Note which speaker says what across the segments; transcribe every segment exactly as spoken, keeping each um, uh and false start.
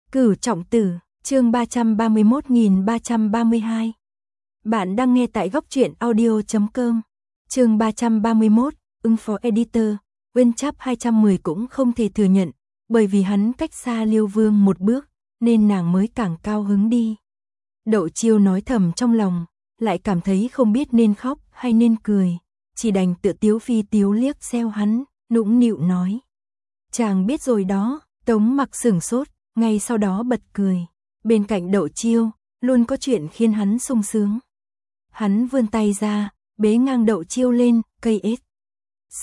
Speaker 1: Cửu trọng tử, chương ba trăm ba mươi mốt nghìn ba trăm ba mươi hai. Bạn đang nghe tại góc truyện audio chấm com. Chương ba trăm ba mươi mốt, ưng phó editor, Wenchap hai trăm mười cũng không thể thừa nhận, bởi vì hắn cách xa Liêu Vương một bước, nên nàng mới càng cao hứng đi. Đậu Chiêu nói thầm trong lòng, lại cảm thấy không biết nên khóc hay nên cười, chỉ đành tự tiếu phi tiếu liếc xéo hắn, nũng nịu nói. Chàng biết rồi đó. Tống Mặc sửng sốt, ngay sau đó bật cười. Bên cạnh Đậu Chiêu, luôn có chuyện khiến hắn sung sướng. Hắn vươn tay ra, bế ngang Đậu Chiêu lên, cây S. C,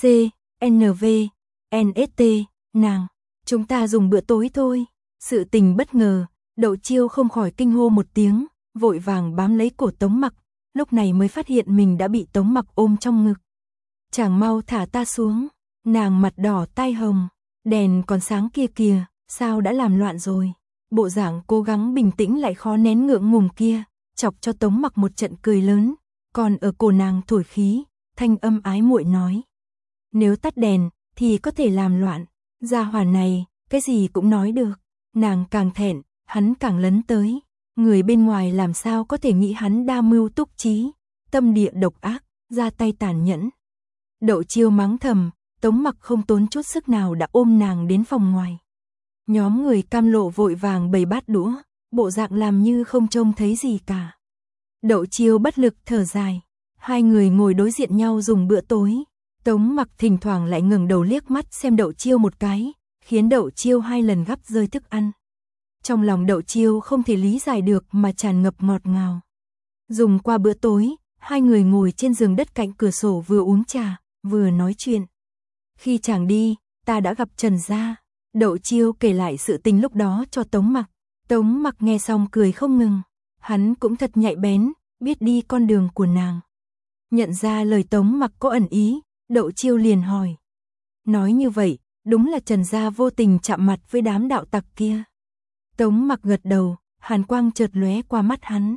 Speaker 1: N V, N S T, nàng, chúng ta dùng bữa tối thôi. Sự tình bất ngờ, Đậu Chiêu không khỏi kinh hô một tiếng, vội vàng bám lấy cổ Tống Mặc, lúc này mới phát hiện mình đã bị Tống Mặc ôm trong ngực. Chàng mau thả ta xuống, nàng mặt đỏ tai hồng. Đèn còn sáng kia kìa, sao đã làm loạn rồi. Bộ dạng cố gắng bình tĩnh lại khó nén ngượng ngùng kia, chọc cho Tống Mặc một trận cười lớn, còn ở cổ nàng thổi khí, thanh âm ái muội nói. Nếu tắt đèn, thì có thể làm loạn, gia hỏa này, cái gì cũng nói được. Nàng càng thẹn, hắn càng lấn tới, người bên ngoài làm sao có thể nghĩ hắn đa mưu túc trí, tâm địa độc ác, ra tay tàn nhẫn. Đậu Chiêu mắng thầm. Tống Mặc không tốn chút sức nào đã ôm nàng đến phòng ngoài. Nhóm người Cam Lộ vội vàng bày bát đũa, bộ dạng làm như không trông thấy gì cả. Đậu Chiêu bất lực thở dài, hai người ngồi đối diện nhau dùng bữa tối. Tống Mặc thỉnh thoảng lại ngẩng đầu liếc mắt xem Đậu Chiêu một cái, khiến Đậu Chiêu hai lần gắp rơi thức ăn. Trong lòng Đậu Chiêu không thể lý giải được mà tràn ngập ngọt ngào. Dùng qua bữa tối, hai người ngồi trên giường đất cạnh cửa sổ vừa uống trà, vừa nói chuyện. Khi chàng đi, ta đã gặp Trần gia. Đậu Chiêu kể lại sự tình lúc đó cho Tống Mặc. Tống Mặc nghe xong cười không ngừng. Hắn cũng thật nhạy bén, biết đi con đường của nàng. Nhận ra lời Tống Mặc có ẩn ý, Đậu Chiêu liền hỏi. Nói như vậy, đúng là Trần gia vô tình chạm mặt với đám đạo tặc kia. Tống Mặc gật đầu, hàn quang chợt lóe qua mắt hắn.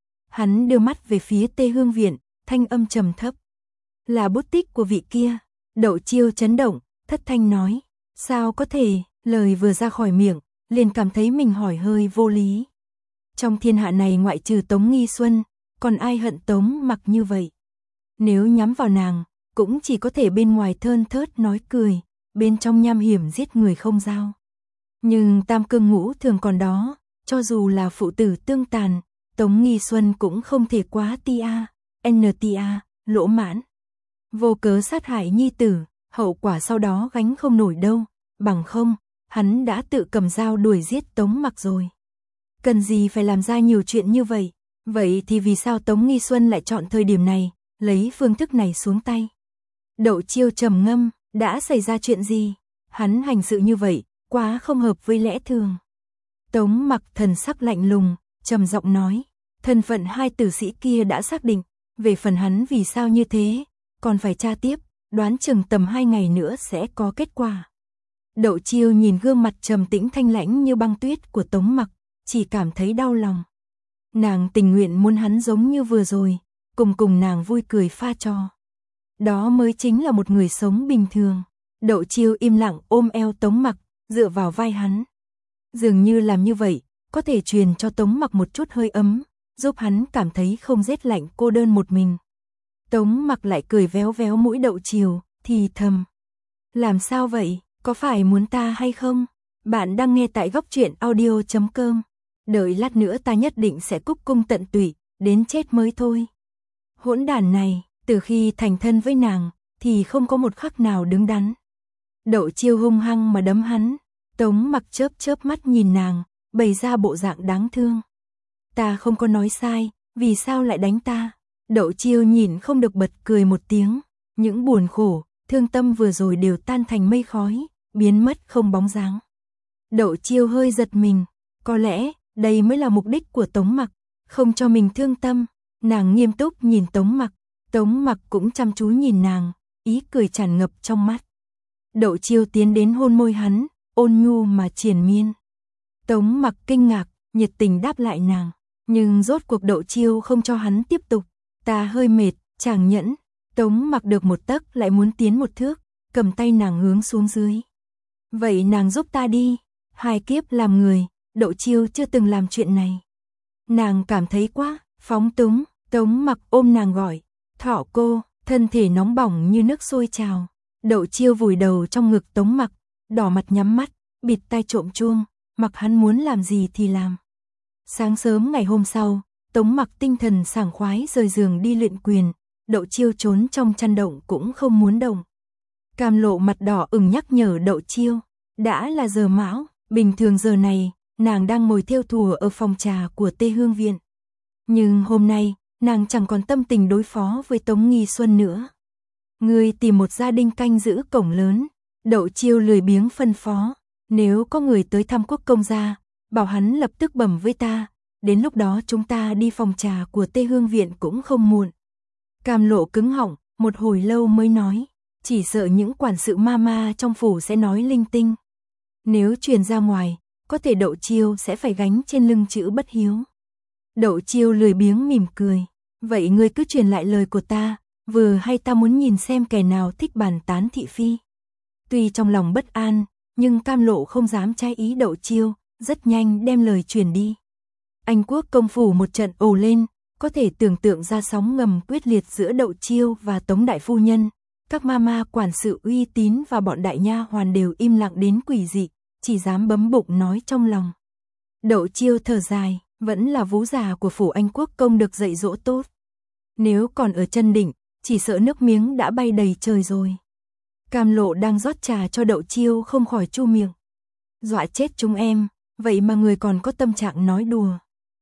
Speaker 1: Hắn đưa mắt về phía Tê Hương Viện, thanh âm trầm thấp. Là bút tích của vị kia. Đậu Chiêu chấn động, thất thanh nói. Sao có thể, lời vừa ra khỏi miệng, liền cảm thấy mình hỏi hơi vô lý. Trong thiên hạ này ngoại trừ Tống Nghi Xuân, còn ai hận Tống Mặc như vậy? Nếu nhắm vào nàng, cũng chỉ có thể bên ngoài thơn thớt nói cười, bên trong nham hiểm giết người không dao. Nhưng tam cương ngũ thường còn đó, cho dù là phụ tử tương tàn, Tống Nghi Xuân cũng không thể quá tia, ntia, lỗ mãn. Vô cớ sát hại nhi tử, hậu quả sau đó gánh không nổi đâu, bằng không, hắn đã tự cầm dao đuổi giết Tống Mặc rồi. Cần gì phải làm ra nhiều chuyện như vậy, vậy thì vì sao Tống Nghi Xuân lại chọn thời điểm này, lấy phương thức này xuống tay? Đậu Chiêu trầm ngâm, đã xảy ra chuyện gì? Hắn hành sự như vậy, quá không hợp với lẽ thường. Tống Mặc thần sắc lạnh lùng, trầm giọng nói, thân phận hai tử sĩ kia đã xác định, về phần hắn vì sao như thế, còn phải tra tiếp, đoán chừng tầm hai ngày nữa sẽ có kết quả. Đậu Chiêu nhìn gương mặt trầm tĩnh thanh lãnh như băng tuyết của Tống Mặc, chỉ cảm thấy đau lòng. Nàng tình nguyện muốn hắn giống như vừa rồi, cùng cùng nàng vui cười pha trò. Đó mới chính là một người sống bình thường. Đậu Chiêu im lặng ôm eo Tống Mặc, dựa vào vai hắn. Dường như làm như vậy, có thể truyền cho Tống Mặc một chút hơi ấm, giúp hắn cảm thấy không rét lạnh cô đơn một mình. Tống Mặc lại cười véo véo mũi Đậu Chiêu, thì thầm. Làm sao vậy, có phải muốn ta hay không? Bạn đang nghe tại góc truyện audio chấm com. Đợi lát nữa ta nhất định sẽ cúc cung tận tụy, đến chết mới thôi. Hỗn đản này, từ khi thành thân với nàng, thì không có một khắc nào đứng đắn. Đậu Chiêu hung hăng mà đấm hắn. Tống Mặc chớp chớp mắt nhìn nàng, bày ra bộ dạng đáng thương. Ta không có nói sai, vì sao lại đánh ta? Đậu Chiêu nhìn không được bật cười một tiếng, những buồn khổ, thương tâm vừa rồi đều tan thành mây khói, biến mất không bóng dáng. Đậu Chiêu hơi giật mình, có lẽ đây mới là mục đích của Tống Mặc, không cho mình thương tâm. Nàng nghiêm túc nhìn Tống Mặc, Tống Mặc cũng chăm chú nhìn nàng, ý cười tràn ngập trong mắt. Đậu Chiêu tiến đến hôn môi hắn, ôn nhu mà triền miên. Tống Mặc kinh ngạc, nhiệt tình đáp lại nàng, nhưng rốt cuộc Đậu Chiêu không cho hắn tiếp tục. Ta hơi mệt, chàng nhẫn. Tống Mặc được một tấc lại muốn tiến một thước, cầm tay nàng hướng xuống dưới. Vậy nàng giúp ta đi, hai kiếp làm người, Đậu Chiêu chưa từng làm chuyện này. Nàng cảm thấy quá phóng túng. Tống Mặc ôm nàng gọi, Thỏ cô, thân thể nóng bỏng như nước sôi trào. Đậu Chiêu vùi đầu trong ngực Tống Mặc, đỏ mặt nhắm mắt, bịt tai trộm chuông, mặc hắn muốn làm gì thì làm. Sáng sớm ngày hôm sau, Tống Mặc tinh thần sảng khoái rời giường đi luyện quyền, Đậu Chiêu trốn trong chăn động cũng không muốn động. Cam Lộ mặt đỏ ửng nhắc nhở Đậu Chiêu, đã là giờ mão, bình thường giờ này, nàng đang ngồi thêu thùa ở phòng trà của Tê Hương Viện. Nhưng hôm nay, nàng chẳng còn tâm tình đối phó với Tống Nghi Xuân nữa. Ngươi tìm một gia đình canh giữ cổng lớn. Đậu Chiêu lười biếng phân phó, nếu có người tới thăm quốc công gia, bảo hắn lập tức bẩm với ta, đến lúc đó chúng ta đi phòng trà của Tê Hương Viện cũng không muộn. Cam Lộ cứng họng, một hồi lâu mới nói, chỉ sợ những quản sự ma ma trong phủ sẽ nói linh tinh. Nếu truyền ra ngoài, có thể Đậu Chiêu sẽ phải gánh trên lưng chữ bất hiếu. Đậu Chiêu lười biếng mỉm cười, vậy ngươi cứ truyền lại lời của ta, vừa hay ta muốn nhìn xem kẻ nào thích bàn tán thị phi. Tuy trong lòng bất an, nhưng Cam Lộ không dám trái ý Đậu Chiêu, rất nhanh đem lời truyền đi. Anh quốc công phủ một trận ồ lên, có thể tưởng tượng ra sóng ngầm quyết liệt giữa Đậu Chiêu và Tống đại phu nhân. Các ma ma quản sự uy tín và bọn đại nha hoàn đều im lặng đến quỷ dị, chỉ dám bấm bụng nói trong lòng. Đậu Chiêu thở dài, vẫn là vú già của phủ anh quốc công được dạy dỗ tốt. Nếu còn ở chân đỉnh, chỉ sợ nước miếng đã bay đầy trời rồi. Cam Lộ đang rót trà cho Đậu Chiêu không khỏi chu miệng. Dọa chết chúng em, vậy mà người còn có tâm trạng nói đùa.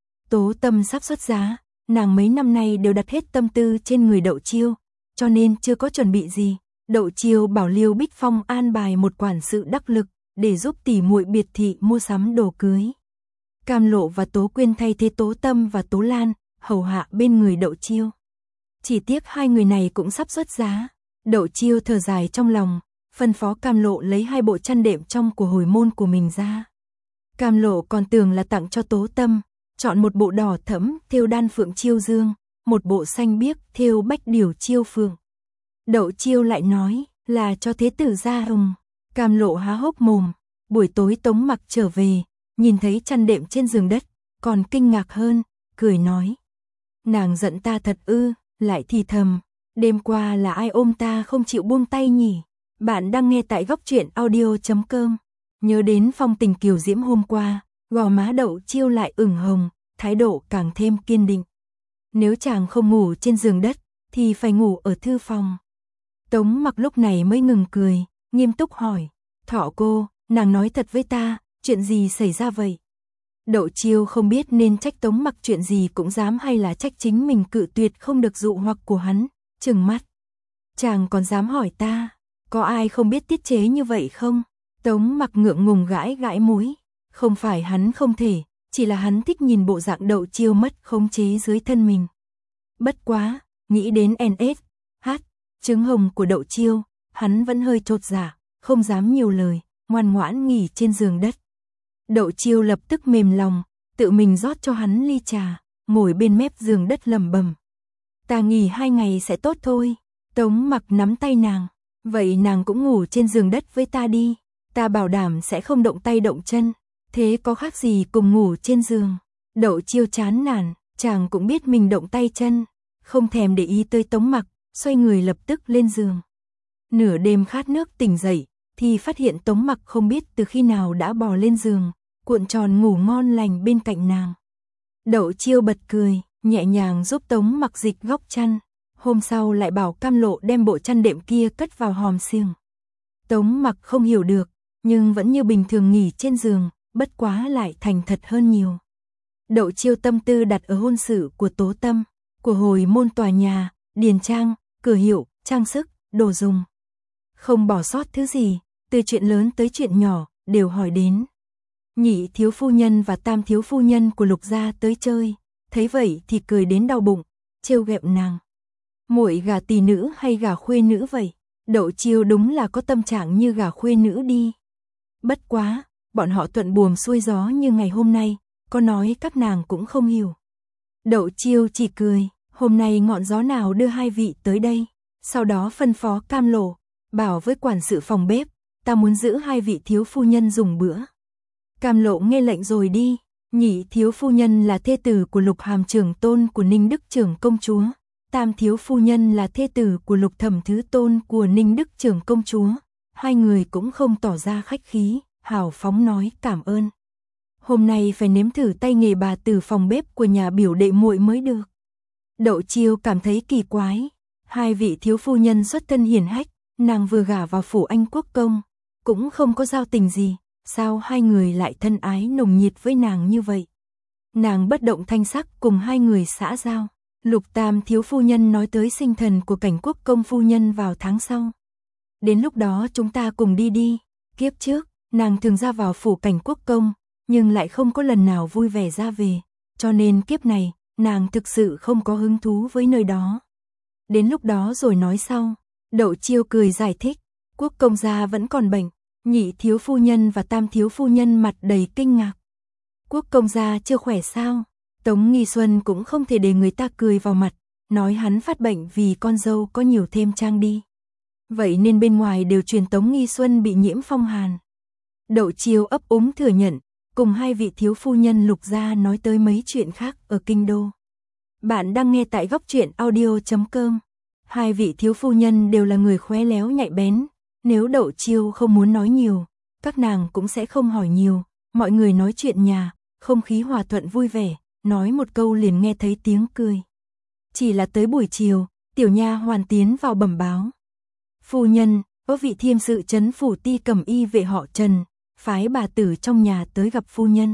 Speaker 1: Tố Tâm sắp xuất giá, nàng mấy năm nay đều đặt hết tâm tư trên người Đậu Chiêu, cho nên chưa có chuẩn bị gì. Đậu Chiêu bảo Liêu Bích Phong an bài một quản sự đắc lực để giúp tỷ muội biệt thị mua sắm đồ cưới. Cam Lộ và Tố Quyên thay thế Tố Tâm và Tố Lan hầu hạ bên người Đậu Chiêu. Chỉ tiếc hai người này cũng sắp xuất giá. Đậu Chiêu thở dài trong lòng, phân phó Cam Lộ lấy hai bộ chăn đệm trong của hồi môn của mình ra. Cam Lộ còn tưởng là tặng cho Tố Tâm, chọn một bộ đỏ thẫm thêu đan phượng chiêu dương, một bộ xanh biếc thêu bách điểu chiêu phượng. Đậu Chiêu lại nói là cho thế tử gia hùng. Cam Lộ há hốc mồm. Buổi tối Tống Mặc trở về, nhìn thấy chăn đệm trên giường đất, còn kinh ngạc hơn, cười nói: nàng giận ta thật ư? Lại thì thầm, đêm qua là ai ôm ta không chịu buông tay nhỉ? Bạn đang nghe tại góc truyện audio chấm com. Nhớ đến phong tình kiều diễm hôm qua, gò má Đậu Chiêu lại ửng hồng, thái độ càng thêm kiên định. Nếu chàng không ngủ trên giường đất, thì phải ngủ ở thư phòng. Tống Mặc lúc này mới ngừng cười, nghiêm túc hỏi: Thỏ cô, nàng nói thật với ta, chuyện gì xảy ra vậy? Đậu Chiêu không biết nên trách Tống Mặc chuyện gì cũng dám hay là trách chính mình cự tuyệt không được dụ hoặc của hắn, trừng mắt. Chàng còn dám hỏi ta, có ai không biết tiết chế như vậy không? Tống Mặc ngượng ngùng gãi gãi mũi, không phải hắn không thể, chỉ là hắn thích nhìn bộ dạng Đậu Chiêu mất khống chế dưới thân mình. Bất quá, nghĩ đến en ét, hát, trứng hồng của Đậu Chiêu, hắn vẫn hơi chột dạ, không dám nhiều lời, ngoan ngoãn nghỉ trên giường đất. Đậu Chiêu lập tức mềm lòng, tự mình rót cho hắn ly trà, ngồi bên mép giường đất lẩm bẩm: ta nghỉ hai ngày sẽ tốt thôi. Tống Mặc nắm tay nàng, vậy nàng cũng ngủ trên giường đất với ta đi, ta bảo đảm sẽ không động tay động chân, thế có khác gì cùng ngủ trên giường. Đậu Chiêu chán nản, chàng cũng biết mình động tay chân, không thèm để ý tới Tống Mặc, xoay người lập tức lên giường. Nửa đêm khát nước tỉnh dậy, thì phát hiện Tống Mặc không biết từ khi nào đã bò lên giường, cuộn tròn ngủ ngon lành bên cạnh nàng. Đậu Chiêu bật cười, nhẹ nhàng giúp Tống Mặc dịch góc chăn, hôm sau lại bảo Cam Lộ đem bộ chăn đệm kia cất vào hòm xiềng. Tống Mặc không hiểu được, nhưng vẫn như bình thường nghỉ trên giường, bất quá lại thành thật hơn nhiều. Đậu Chiêu tâm tư đặt ở hôn sự của Tố Tâm, của hồi môn tòa nhà, điền trang, cửa hiệu, trang sức, đồ dùng. Không bỏ sót thứ gì, từ chuyện lớn tới chuyện nhỏ, đều hỏi đến. Nhị thiếu phu nhân và tam thiếu phu nhân của Lục gia tới chơi, thấy vậy thì cười đến đau bụng, trêu ghẹo nàng. Muội gả tỷ nữ hay gả khuê nữ vậy? Đậu Chiêu đúng là có tâm trạng như gả khuê nữ đi. Bất quá, bọn họ thuận buồm xuôi gió như ngày hôm nay, có nói các nàng cũng không hiểu. Đậu Chiêu chỉ cười, hôm nay ngọn gió nào đưa hai vị tới đây? Sau đó phân phó Cam Lộ, bảo với quản sự phòng bếp, ta muốn giữ hai vị thiếu phu nhân dùng bữa. Cam Lộ nghe lệnh rồi đi. Nhị thiếu phu nhân là thê tử của Lục Hàm trưởng tôn của Ninh Đức trưởng công chúa. Tam thiếu phu nhân là thê tử của Lục Thẩm thứ tôn của Ninh Đức trưởng công chúa. Hai người cũng không tỏ ra khách khí, hào phóng nói cảm ơn. Hôm nay phải nếm thử tay nghề bà từ phòng bếp của nhà biểu đệ muội mới được. Đậu Chiêu cảm thấy kỳ quái. Hai vị thiếu phu nhân xuất thân hiển hách, nàng vừa gả vào phủ Anh quốc công, cũng không có giao tình gì, sao hai người lại thân ái nồng nhiệt với nàng như vậy? Nàng bất động thanh sắc cùng hai người xã giao. Lục Tam thiếu phu nhân nói tới sinh thần của Cảnh quốc công phu nhân vào tháng sau. Đến lúc đó chúng ta cùng đi đi. Kiếp trước, nàng thường ra vào phủ Cảnh quốc công, nhưng lại không có lần nào vui vẻ ra về, cho nên kiếp này, nàng thực sự không có hứng thú với nơi đó. Đến lúc đó rồi nói sau. Đậu Chiêu cười giải thích, quốc công gia vẫn còn bệnh. Nhị thiếu phu nhân và tam thiếu phu nhân mặt đầy kinh ngạc. Quốc công gia chưa khỏe sao? Tống Nghi Xuân cũng không thể để người ta cười vào mặt, nói hắn phát bệnh vì con dâu có nhiều thêm trang đi. Vậy nên bên ngoài đều truyền Tống Nghi Xuân bị nhiễm phong hàn. Đậu Chiêu ấp úng thừa nhận, cùng hai vị thiếu phu nhân Lục gia nói tới mấy chuyện khác ở kinh đô. Bạn đang nghe tại góc truyện audio chấm com. Hai vị thiếu phu nhân đều là người khéo léo nhạy bén, nếu Đậu Chiêu không muốn nói nhiều, các nàng cũng sẽ không hỏi nhiều, mọi người nói chuyện nhà, không khí hòa thuận vui vẻ, nói một câu liền nghe thấy tiếng cười. Chỉ là tới buổi chiều, tiểu nha hoàn tiến vào bẩm báo. Phu nhân, có vị thiêm sự trấn phủ ti cẩm y vệ họ Trần, phái bà tử trong nhà tới gặp phu nhân.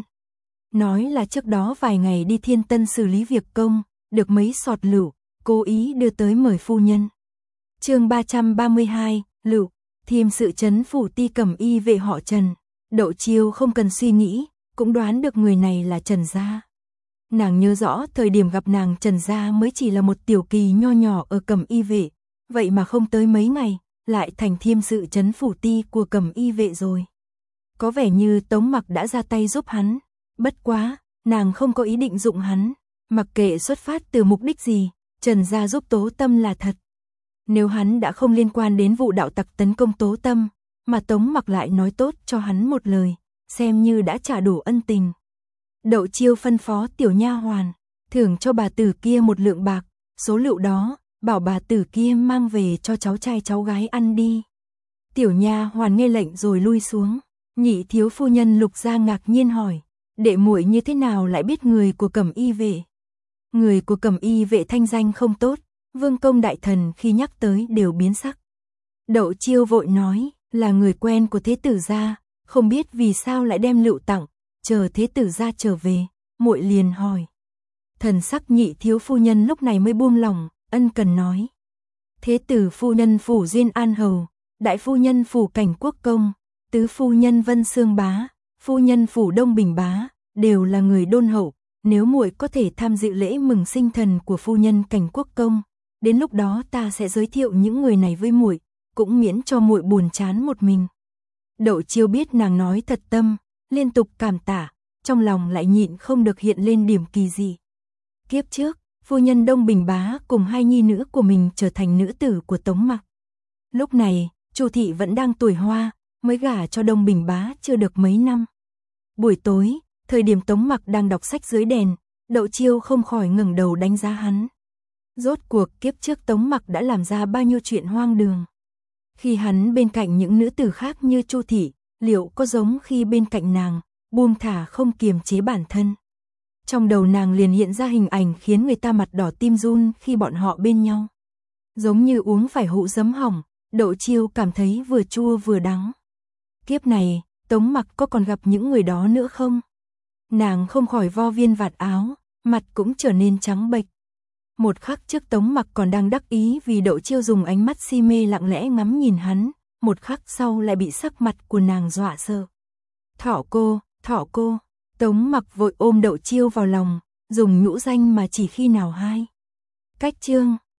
Speaker 1: Nói là trước đó vài ngày đi Thiên Tân xử lý việc công, được mấy sọt lựu, cố ý đưa tới mời phu nhân. Chương ba trăm ba mươi hai, lựu, thiêm sự trấn phủ ti cẩm y vệ họ Trần. Đậu Chiêu không cần suy nghĩ, cũng đoán được người này là Trần gia. Nàng nhớ rõ thời điểm gặp nàng Trần gia mới chỉ là một tiểu kỳ nho nhỏ ở cẩm y vệ, vậy mà không tới mấy ngày, lại thành thiêm sự trấn phủ ti của cẩm y vệ rồi. Có vẻ như Tống Mặc đã ra tay giúp hắn, bất quá, nàng không có ý định dụng hắn, mặc kệ xuất phát từ mục đích gì, Trần gia giúp Tố Tâm là thật. Nếu hắn đã không liên quan đến vụ đạo tặc tấn công Tố Tâm, mà Tống Mặc lại nói tốt cho hắn một lời, xem như đã trả đủ ân tình. Đậu Chiêu phân phó tiểu nha hoàn, thưởng cho bà tử kia một lượng bạc, số lựu đó, bảo bà tử kia mang về cho cháu trai cháu gái ăn đi. Tiểu nha hoàn nghe lệnh rồi lui xuống. Nhị thiếu phu nhân Lục gia ngạc nhiên hỏi, đệ muội như thế nào lại biết người của cẩm y vệ? Người của cẩm y vệ thanh danh không tốt, vương công đại thần khi nhắc tới đều biến sắc. Đậu Chiêu vội nói, là người quen của thế tử gia, không biết vì sao lại đem lựu tặng, chờ thế tử gia trở về, muội liền hỏi. Thần sắc nhị thiếu phu nhân lúc này mới buông lòng, ân cần nói. Thế tử phu nhân phủ Duyên An Hầu, đại phu nhân phủ Cảnh quốc công, tứ phu nhân Vân Sương Bá, phu nhân phủ Đông Bình Bá, đều là người đôn hậu, nếu muội có thể tham dự lễ mừng sinh thần của phu nhân Cảnh quốc công, đến lúc đó ta sẽ giới thiệu những người này với muội, cũng miễn cho muội buồn chán một mình. Đậu Chiêu biết nàng nói thật tâm, liên tục cảm tạ, trong lòng lại nhịn không được hiện lên điểm kỳ dị. Kiếp trước, phu nhân Đông Bình Bá cùng hai nhi nữ của mình trở thành nữ tử của Tống Mặc. Lúc này, Chu thị vẫn đang tuổi hoa, mới gả cho Đông Bình Bá chưa được mấy năm. Buổi tối, thời điểm Tống Mặc đang đọc sách dưới đèn, Đậu Chiêu không khỏi ngẩng đầu đánh giá hắn. Rốt cuộc kiếp trước Tống Mặc đã làm ra bao nhiêu chuyện hoang đường. Khi hắn bên cạnh những nữ tử khác như Chu thị, liệu có giống khi bên cạnh nàng, buông thả không kiềm chế bản thân. Trong đầu nàng liền hiện ra hình ảnh khiến người ta mặt đỏ tim run khi bọn họ bên nhau. Giống như uống phải hũ giấm hỏng, Đậu Chiêu cảm thấy vừa chua vừa đắng. Kiếp này, Tống Mặc có còn gặp những người đó nữa không? Nàng không khỏi vo viên vạt áo, mặt cũng trở nên trắng bệch. Một khắc trước Tống Mặc còn đang đắc ý vì Đậu Chiêu dùng ánh mắt si mê lặng lẽ ngắm nhìn hắn, một khắc sau lại bị sắc mặt của nàng dọa sợ. Thỏ cô, thỏ cô, Tống Mặc vội ôm Đậu Chiêu vào lòng, dùng nhũ danh mà chỉ khi nào hai. Cách chương